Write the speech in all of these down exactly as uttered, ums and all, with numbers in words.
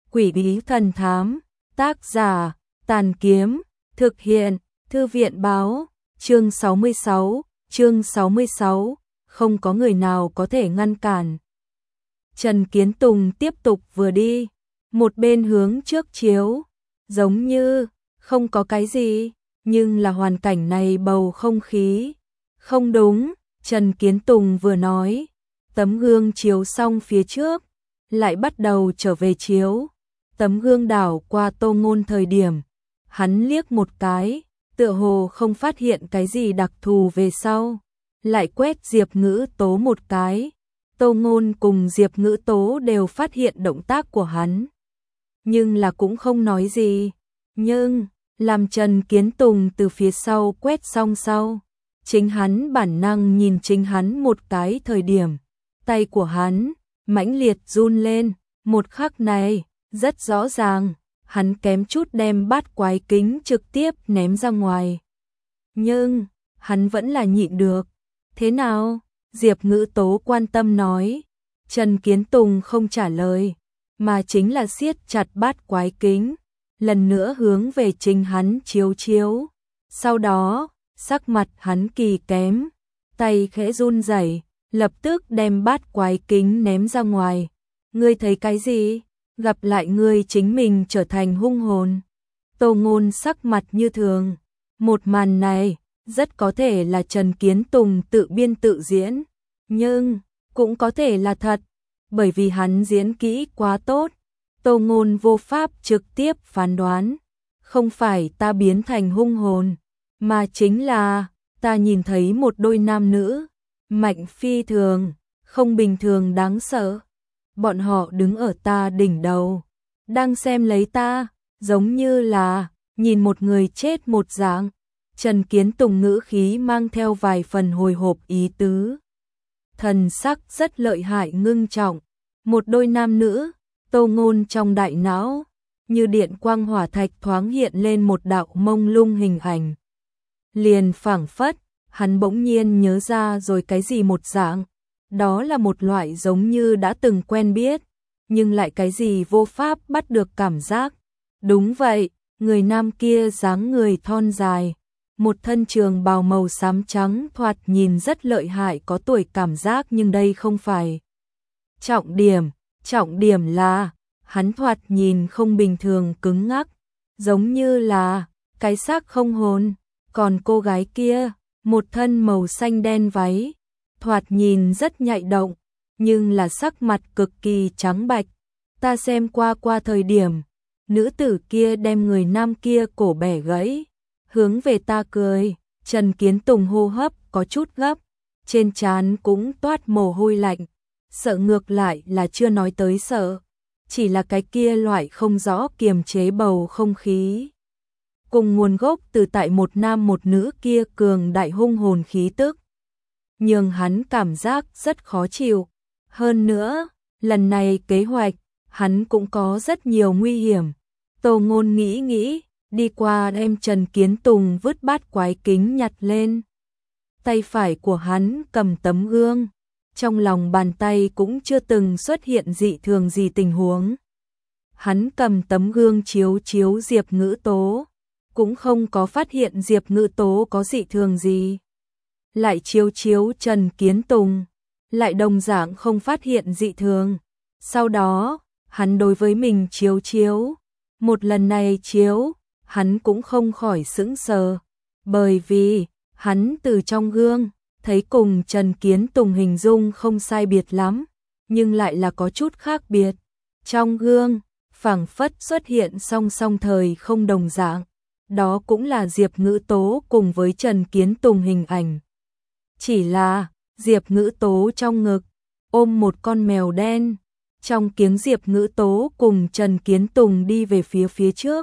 Quỷ bí thần thám, tác giả, Tàn Kiếm, thực hiện, Thư viện báo, chương sáu mươi sáu, chương sáu mươi sáu, không có người nào có thể ngăn cản. Trần Kiến Tùng tiếp tục vừa đi, một bên hướng trước chiếu, giống như không có cái gì, nhưng là hoàn cảnh này bầu không khí. Không đúng, Trần Kiến Tùng vừa nói, tấm gương chiếu xong phía trước, lại bắt đầu trở về chiếu. Tấm gương đảo qua Tô Ngôn thời điểm, hắn liếc một cái, tựa hồ không phát hiện cái gì đặc thù về sau, lại quét Diệp Ngữ Tố một cái. Tô Ngôn cùng Diệp Ngữ Tố đều phát hiện động tác của hắn, nhưng là cũng không nói gì. Nhưng làm Trần Kiến Tùng từ phía sau quét xong sau, chính hắn bản năng nhìn chính hắn một cái thời điểm, tay của hắn mãnh liệt run lên. Một khắc này rất rõ ràng, hắn kém chút đem bát quái kính trực tiếp ném ra ngoài. Nhưng hắn vẫn là nhịn được. Thế nào? Diệp Ngữ Tố quan tâm nói. Trần Kiến Tùng không trả lời, mà chính là siết chặt bát quái kính, lần nữa hướng về chính hắn chiếu chiếu. Sau đó, sắc mặt hắn kỳ kém, tay khẽ run rẩy, lập tức đem bát quái kính ném ra ngoài. Ngươi thấy cái gì? Gặp lại ngươi chính mình trở thành hung hồn. Tô Ngôn sắc mặt như thường. Một màn này rất có thể là Trần Kiến Tùng tự biên tự diễn, nhưng cũng có thể là thật, bởi vì hắn diễn kỹ quá tốt. Tô Ngôn vô pháp trực tiếp phán đoán, không phải ta biến thành hung hồn, mà chính là ta nhìn thấy một đôi nam nữ, mạnh phi thường, không bình thường đáng sợ. Bọn họ đứng ở ta đỉnh đầu, đang xem lấy ta, giống như là nhìn một người chết một dạng. Trần Kiến Tùng ngữ khí mang theo vài phần hồi hộp ý tứ. Thần sắc rất lợi hại ngưng trọng. Một đôi nam nữ, Tô Ngôn trong đại não, như điện quang hỏa thạch thoáng hiện lên một đạo mông lung hình ảnh. Liền phảng phất, hắn bỗng nhiên nhớ ra rồi cái gì một dạng. Đó là một loại giống như đã từng quen biết, nhưng lại cái gì vô pháp bắt được cảm giác. Đúng vậy, người nam kia dáng người thon dài, một thân trường bào màu xám trắng thoạt nhìn rất lợi hại có tuổi cảm giác, nhưng đây không phải trọng điểm. Trọng điểm là, hắn thoạt nhìn không bình thường cứng ngắc, giống như là cái xác không hồn. Còn cô gái kia, một thân màu xanh đen váy, thoạt nhìn rất nhạy động, nhưng là sắc mặt cực kỳ trắng bạch. Ta xem qua qua thời điểm, nữ tử kia đem người nam kia cổ bẻ gãy, hướng về ta cười. Trần Kiến Tùng hô hấp có chút gấp, trên trán cũng toát mồ hôi lạnh. Sợ ngược lại là chưa nói tới sợ, chỉ là cái kia loại không rõ kiềm chế bầu không khí, cùng nguồn gốc từ tại một nam một nữ kia cường đại hung hồn khí tức, nhưng hắn cảm giác rất khó chịu. Hơn nữa, lần này kế hoạch, hắn cũng có rất nhiều nguy hiểm. Tô Ngôn nghĩ nghĩ, đi qua đem Trần Kiến Tùng vứt bát quái kính nhặt lên. Tay phải của hắn cầm tấm gương, trong lòng bàn tay cũng chưa từng xuất hiện dị thường gì tình huống. Hắn cầm tấm gương chiếu chiếu Diệp Ngữ Tố, cũng không có phát hiện Diệp Ngữ Tố có dị thường gì. Lại chiếu chiếu Trần Kiến Tùng, lại đồng dạng không phát hiện dị thường. Sau đó, hắn đối với mình chiếu chiếu. Một lần này chiếu, hắn cũng không khỏi sững sờ, bởi vì hắn từ trong gương thấy cùng Trần Kiến Tùng hình dung không sai biệt lắm, nhưng lại là có chút khác biệt. Trong gương, phảng phất xuất hiện song song thời không đồng dạng. Đó cũng là Diệp Ngữ Tố cùng với Trần Kiến Tùng hình ảnh. Chỉ là, Diệp Ngữ Tố trong ngực, ôm một con mèo đen. Trong kiếng Diệp Ngữ Tố cùng Trần Kiến Tùng đi về phía phía trước,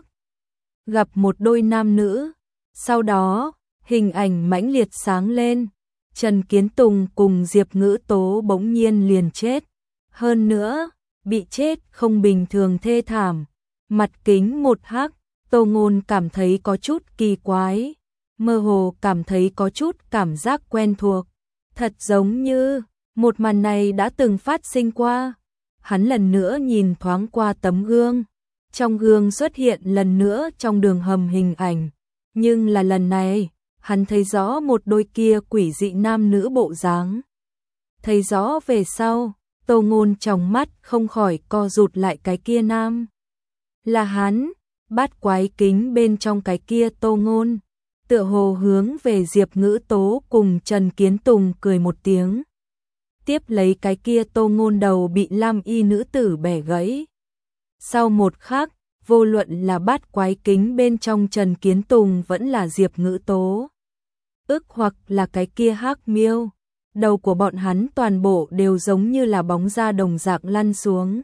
gặp một đôi nam nữ. Sau đó, hình ảnh mãnh liệt sáng lên. Trần Kiến Tùng cùng Diệp Ngữ Tố bỗng nhiên liền chết. Hơn nữa, bị chết không bình thường thê thảm. Mặt kính một hắc, Tô Ngôn cảm thấy có chút kỳ quái, mơ hồ cảm thấy có chút cảm giác quen thuộc. Thật giống như, một màn này đã từng phát sinh qua. Hắn lần nữa nhìn thoáng qua tấm gương, Trong gương xuất hiện lần nữa trong đường hầm hình ảnh, nhưng là lần này, hắn thấy rõ một đôi kia quỷ dị nam nữ bộ dáng. Thấy rõ về sau, Tô Ngôn trong mắt không khỏi co rụt lại, cái kia nam. Là hắn, bát quái kính bên trong cái kia Tô Ngôn, tựa hồ hướng về Diệp Ngữ Tố cùng Trần Kiến Tùng cười một tiếng. Tiếp lấy cái kia Tô Ngôn đầu bị lam y nữ tử bẻ gãy. Sau một khắc, vô luận là bát quái kính bên trong Trần Kiến Tùng vẫn là Diệp Ngữ Tố, ức hoặc là cái kia Hắc Miêu, đầu của bọn hắn toàn bộ đều giống như là bóng da đồng dạng lăn xuống.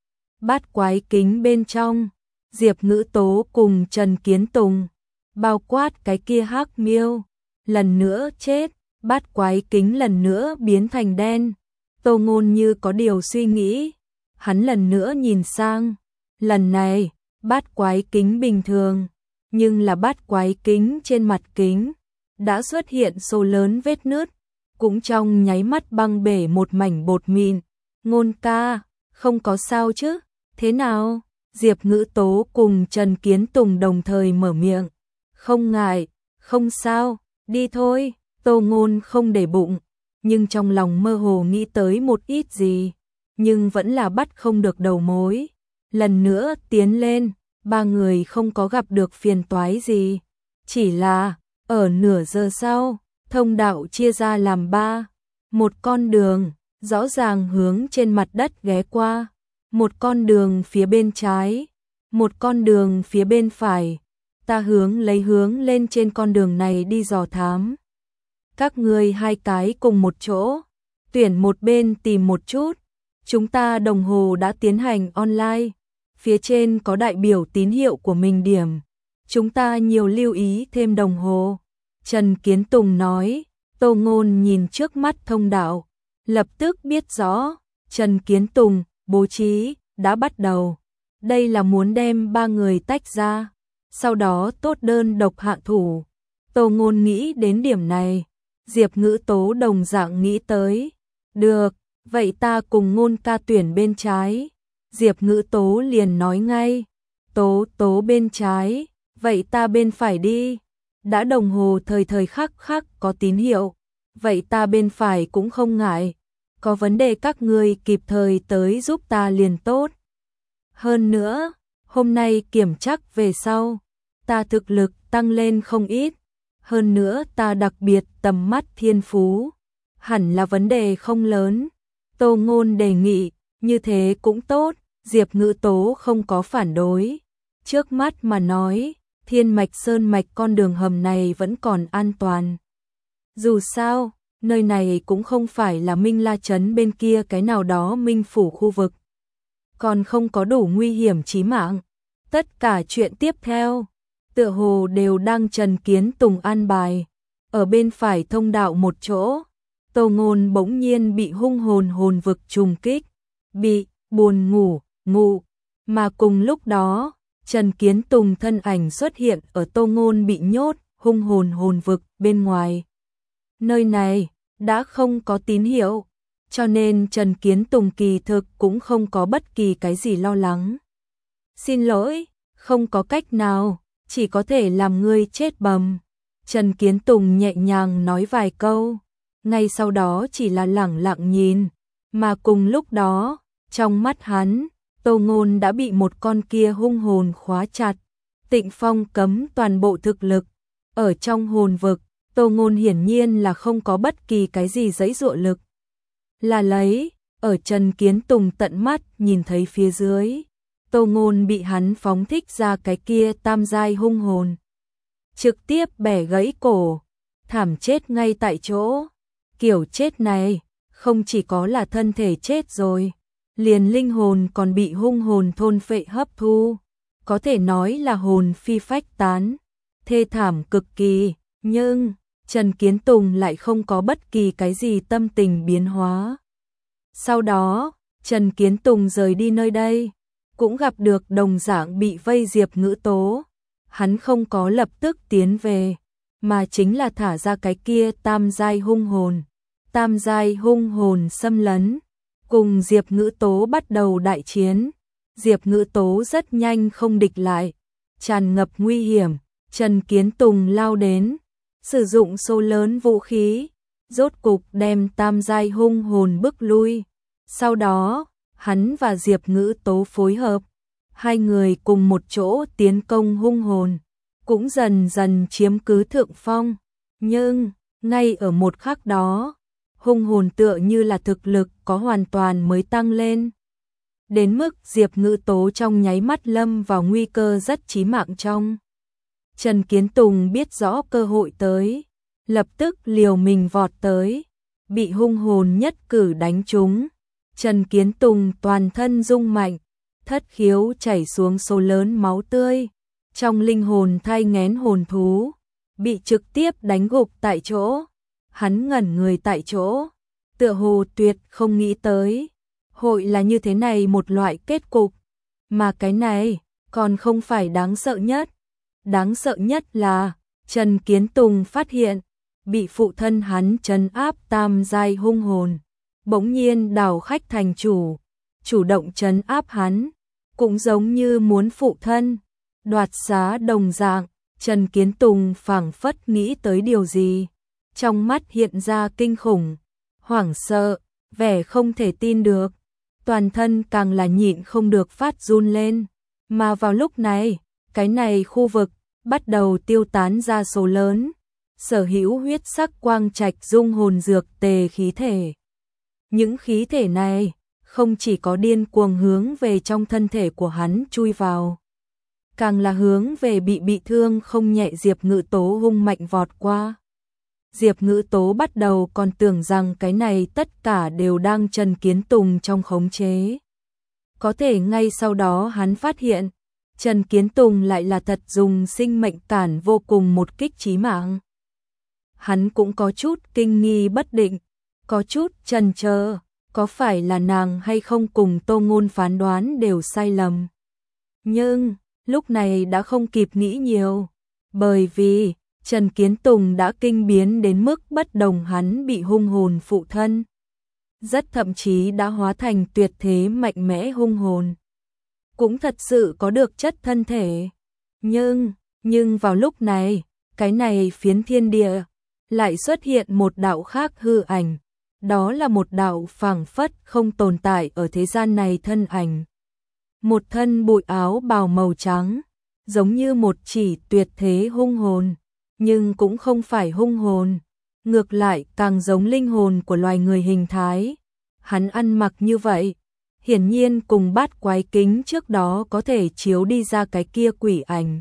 Bát quái kính bên trong, Diệp Ngữ Tố cùng Trần Kiến Tùng, bao quát cái kia Hắc Miêu, lần nữa chết, bát quái kính lần nữa biến thành đen. Tô Ngôn như có điều suy nghĩ, hắn lần nữa nhìn sang, lần này, bát quái kính bình thường, nhưng là bát quái kính trên mặt kính, đã xuất hiện số lớn vết nứt, cũng trong nháy mắt băng bể một mảnh bột mịn. Ngôn ca, không có sao chứ, thế nào? Diệp Ngữ Tố cùng Trần Kiến Tùng đồng thời mở miệng. Không ngại, không sao, đi thôi. Tô Ngôn không để bụng, nhưng trong lòng mơ hồ nghĩ tới một ít gì, nhưng vẫn là bắt không được đầu mối. Lần nữa tiến lên, ba người không có gặp được phiền toái gì, chỉ là ở nửa giờ sau, thông đạo chia ra làm ba, một con đường rõ ràng hướng trên mặt đất ghé qua, một con đường phía bên trái, một con đường phía bên phải. Ta hướng lấy hướng lên trên con đường này đi dò thám. Các ngươi hai cái cùng một chỗ, tuyển một bên tìm một chút. Chúng ta đồng hồ đã tiến hành online, phía trên có đại biểu tín hiệu của mình điểm. Chúng ta nhiều lưu ý thêm đồng hồ. Trần Kiến Tùng nói. Tô Ngôn nhìn trước mắt thông đạo, lập tức biết rõ, Trần Kiến Tùng, bố trí, đã bắt đầu. Đây là muốn đem ba người tách ra, sau đó tốt đơn độc hạ thủ. Tô Ngôn nghĩ đến điểm này, Diệp Ngữ Tố đồng dạng nghĩ tới. Được, vậy ta cùng Ngôn ca tuyển bên trái. Diệp Ngữ Tố liền nói ngay. Tố Tố bên trái, vậy ta bên phải đi. Đã đồng hồ thời thời khắc khắc có tín hiệu, vậy ta bên phải cũng không ngại. Có vấn đề các ngươi kịp thời tới giúp ta liền tốt. Hơn nữa, hôm nay kiểm chắc về sau, ta thực lực tăng lên không ít. Hơn nữa ta đặc biệt tầm mắt thiên phú, hẳn là vấn đề không lớn. Tô Ngôn đề nghị, như thế cũng tốt. Diệp Ngữ Tố không có phản đối. Trước mắt mà nói, Thiên Mạch Sơn Mạch con đường hầm này vẫn còn an toàn. Dù sao, nơi này cũng không phải là Minh La Trấn bên kia cái nào đó Minh Phủ khu vực. Còn không có đủ nguy hiểm chí mạng. Tất cả chuyện tiếp theo, tựa hồ đều đang Trần Kiến Tùng an bài. Ở bên phải thông đạo một chỗ, Tô Ngôn bỗng nhiên bị hung hồn hồn vực trùng kích, bị buồn ngủ, ngủ. Mà cùng lúc đó, Trần Kiến Tùng thân ảnh xuất hiện ở Tô Ngôn bị nhốt, hung hồn hồn vực bên ngoài. Nơi này đã không có tín hiệu, cho nên Trần Kiến Tùng kỳ thực cũng không có bất kỳ cái gì lo lắng. Xin lỗi, không có cách nào, chỉ có thể làm ngươi chết bầm. Trần Kiến Tùng nhẹ nhàng nói vài câu, ngay sau đó chỉ là lẳng lặng nhìn, mà cùng lúc đó, trong mắt hắn, Tô Ngôn đã bị một con kia hung hồn khóa chặt. Tịnh Phong cấm toàn bộ thực lực. Ở trong hồn vực, Tô Ngôn hiển nhiên là không có bất kỳ cái gì giãy giụa lực. Là lấy, ở Trần Kiến Tùng tận mắt nhìn thấy phía dưới, Tô Ngôn bị hắn phóng thích ra cái kia tam giai hung hồn. Trực tiếp bẻ gãy cổ, thảm chết ngay tại chỗ. Kiểu chết này, không chỉ có là thân thể chết rồi, liền linh hồn còn bị hung hồn thôn phệ hấp thu, có thể nói là hồn phi phách tán, thê thảm cực kỳ. Nhưng Trần Kiến Tùng lại không có bất kỳ cái gì tâm tình biến hóa. Sau đó, Trần Kiến Tùng rời đi nơi đây, cũng gặp được đồng dạng bị vây Diệp Ngữ Tố. Hắn không có lập tức tiến về, mà chính là thả ra cái kia tam giai hung hồn. Tam giai hung hồn xâm lấn, cùng Diệp Ngữ Tố bắt đầu đại chiến. Diệp Ngữ Tố rất nhanh không địch lại, tràn ngập nguy hiểm, Trần Kiến Tùng lao đến, sử dụng số lớn vũ khí, rốt cục đem tam giai hung hồn bức lui. Sau đó, hắn và Diệp Ngữ Tố phối hợp, hai người cùng một chỗ tiến công hung hồn, cũng dần dần chiếm cứ thượng phong. Nhưng, ngay ở một khắc đó, hung hồn tựa như là thực lực có hoàn toàn mới tăng lên. Đến mức Diệp Ngữ Tố trong nháy mắt lâm vào nguy cơ rất chí mạng trong. Trần Kiến Tùng biết rõ cơ hội tới, lập tức liều mình vọt tới, bị hung hồn nhất cử đánh trúng. Trần Kiến Tùng toàn thân rung mạnh, thất khiếu chảy xuống số lớn máu tươi, trong linh hồn thai nghén hồn thú, bị trực tiếp đánh gục tại chỗ. Hắn ngẩn người tại chỗ, tựa hồ tuyệt không nghĩ tới, hội là như thế này một loại kết cục, mà cái này còn không phải đáng sợ nhất. Đáng sợ nhất là Trần Kiến Tùng phát hiện, bị phụ thân hắn trấn áp tam giai hung hồn, bỗng nhiên đảo khách thành chủ, chủ động trấn áp hắn, cũng giống như muốn phụ thân đoạt xá đồng dạng. Trần Kiến Tùng phảng phất nghĩ tới điều gì, trong mắt hiện ra kinh khủng, hoảng sợ, vẻ không thể tin được, toàn thân càng là nhịn không được phát run lên. Mà vào lúc này, cái này khu vực bắt đầu tiêu tán ra số lớn, sở hữu huyết sắc quang trạch dung hồn dược tề khí thể. Những khí thể này không chỉ có điên cuồng hướng về trong thân thể của hắn chui vào, càng là hướng về bị bị thương không nhẹ Diệp Ngữ Tố hung mạnh vọt qua. Diệp Ngữ Tố bắt đầu còn tưởng rằng cái này tất cả đều đang Trần Kiến Tùng trong khống chế. Có thể ngay sau đó hắn phát hiện, Trần Kiến Tùng lại là thật dùng sinh mệnh cản vô cùng một kích chí mạng. Hắn cũng có chút kinh nghi bất định, có chút chần chờ, có phải là nàng hay không cùng Tô Ngôn phán đoán đều sai lầm. Nhưng, lúc này đã không kịp nghĩ nhiều, bởi vì Trần Kiến Tùng đã kinh biến đến mức bất đồng hắn bị hung hồn phụ thân. Rất thậm chí đã hóa thành tuyệt thế mạnh mẽ hung hồn. Cũng thật sự có được chất thân thể. Nhưng, nhưng vào lúc này, cái này phiến thiên địa, lại xuất hiện một đạo khác hư ảnh. Đó là một đạo phảng phất không tồn tại ở thế gian này thân ảnh. Một thân bụi áo bào màu trắng, giống như một chỉ tuyệt thế hung hồn, nhưng cũng không phải hung hồn, ngược lại càng giống linh hồn của loài người hình thái. Hắn ăn mặc như vậy, hiển nhiên cùng bát quái kính trước đó có thể chiếu đi ra cái kia quỷ ảnh.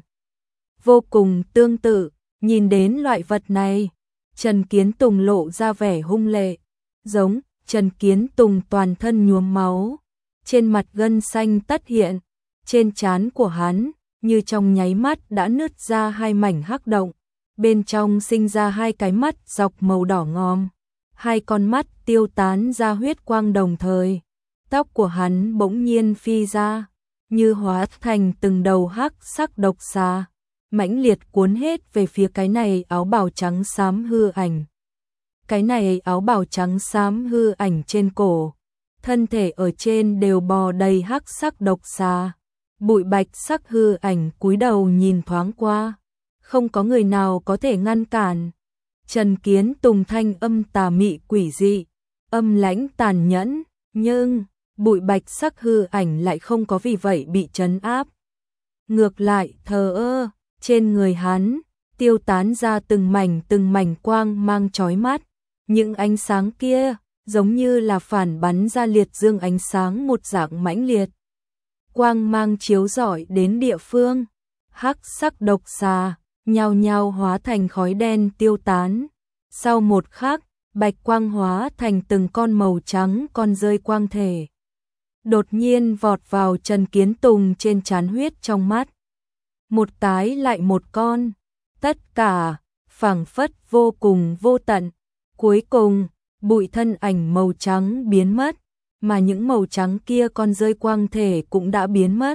Vô cùng tương tự, nhìn đến loại vật này, Trần Kiến Tùng lộ ra vẻ hung lệ, giống Trần Kiến Tùng toàn thân nhuốm máu, trên mặt gân xanh tất hiện, trên trán của hắn, như trong nháy mắt đã nứt ra hai mảnh hắc động, bên trong sinh ra hai cái mắt dọc màu đỏ ngòm, hai con mắt tiêu tán ra huyết quang đồng thời. Tóc của hắn bỗng nhiên phi ra, như hóa thành từng đầu hắc sắc độc xà, mãnh liệt cuốn hết về phía cái này áo bào trắng xám hư ảnh. Cái này áo bào trắng xám hư ảnh trên cổ, thân thể ở trên đều bò đầy hắc sắc độc xà. Bụi bạch sắc hư ảnh cúi đầu nhìn thoáng qua, không có người nào có thể ngăn cản. Trần Kiến Tùng thanh âm tà mị quỷ dị, âm lãnh tàn nhẫn, nhưng bụi bạch sắc hư ảnh lại không có vì vậy bị trấn áp. Ngược lại thờ ơ, trên người hắn tiêu tán ra từng mảnh từng mảnh quang mang chói mắt, những ánh sáng kia giống như là phản bắn ra liệt dương ánh sáng một dạng mãnh liệt. Quang mang chiếu rọi đến địa phương, hắc sắc độc xà nhao nhao hóa thành khói đen tiêu tán. Sau một khắc, bạch quang hóa thành từng con màu trắng con rơi quang thể. Đột nhiên vọt vào Trần Kiến Tùng trên trán, huyết trong mắt. Một cái lại một con, tất cả phảng phất vô cùng vô tận. Cuối cùng, bụi thân ảnh màu trắng biến mất, mà những màu trắng kia con rơi quang thể cũng đã biến mất.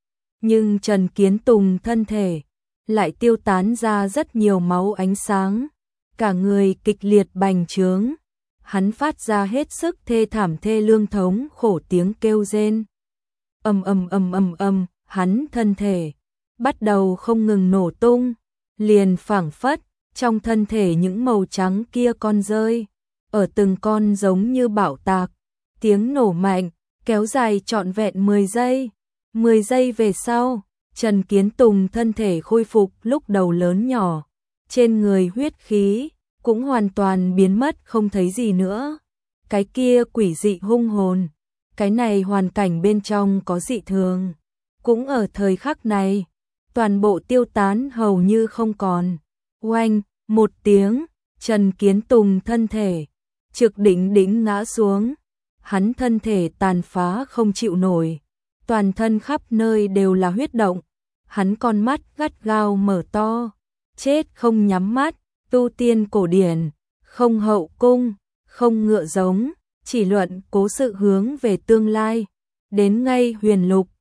Nhưng Trần Kiến Tùng thân thể lại tiêu tán ra rất nhiều máu ánh sáng, cả người kịch liệt bành trướng. Hắn phát ra hết sức thê thảm thê lương thống khổ tiếng kêu rên. ầm ầm ầm ầm ầm, hắn thân thể bắt đầu không ngừng nổ tung, liền phảng phất trong thân thể những màu trắng kia con rơi, ở từng con giống như bạo tạc, tiếng nổ mạnh kéo dài trọn vẹn mười giây. mười giây về sau, Trần Kiến Tùng thân thể khôi phục lúc đầu lớn nhỏ, trên người huyết khí cũng hoàn toàn biến mất không thấy gì nữa. Cái kia quỷ dị hung hồn, cái này hoàn cảnh bên trong có dị thường, cũng ở thời khắc này, toàn bộ tiêu tán hầu như không còn. Oanh, một tiếng, Trần Kiến Tùng thân thể trực đỉnh đỉnh ngã xuống, hắn thân thể tàn phá không chịu nổi, toàn thân khắp nơi đều là huyết động, hắn con mắt gắt gao mở to, chết không nhắm mắt, tu tiên cổ điển, không hậu cung, không ngựa giống, chỉ luận cố sự hướng về tương lai, đến ngay huyền lục,